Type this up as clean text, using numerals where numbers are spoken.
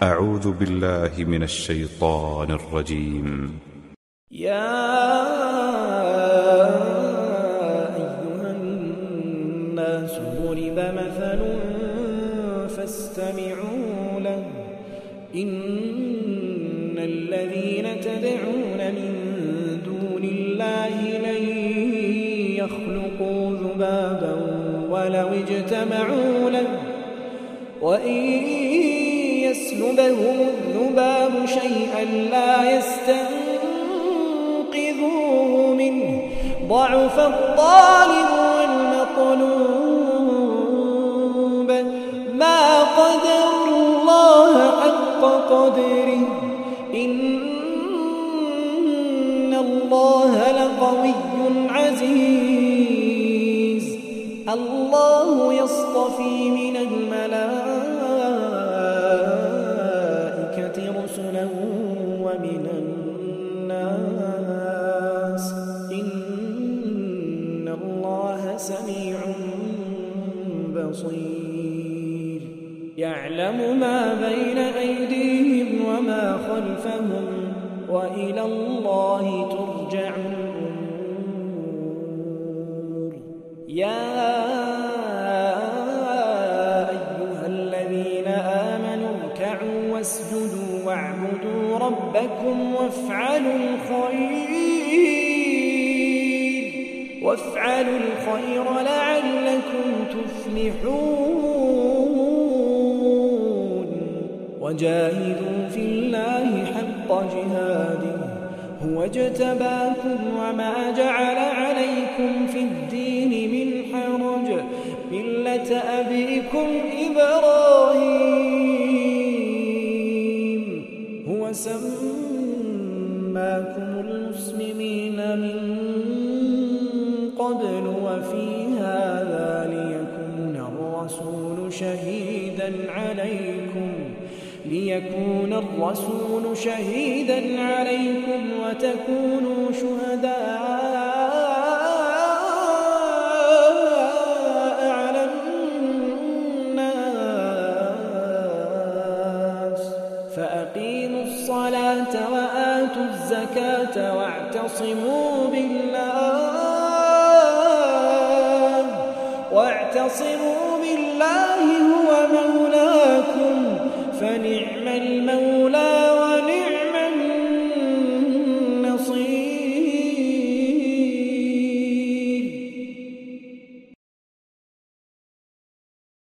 أعوذ بالله من الشيطان الرجيم. يا أيها الناس ضرب مثل فاستمعوا له إن الذين تدعون من دون الله لن يخلقوا ذبابا ولو اجتمعوا له وإن يسلبهم الذباب شيئا لا يستنقذوه منه ضعف الطالب والمطلوب ما قدروا الله حق قدره إن الله لقوي عزيز الله يصطفي من الملائكة رسلا ومن الناس إن الله سميع بصير يعلم ما بين أيديهم وما خلفهم وإلى الله ترجع الأمور يا أيها الذين آمنوا اركعوا واسجدوا واعبدوا ربكم وافعلوا الخير لعلكم تفلحون وجاهدوا في الله حق جهاده هو اجتباكم وما جعل عليكم في الدين من حرج ملة أبيكم إبراهيم هو سماكم المسلمين من قبل وفي هذا ليكون الرسول شهيدا عليكم وتكونوا شهداء على الناس فأقيموا الصلاة وآتوا الزكاة واعتصموا بالله هو مولاكم فنعم المولى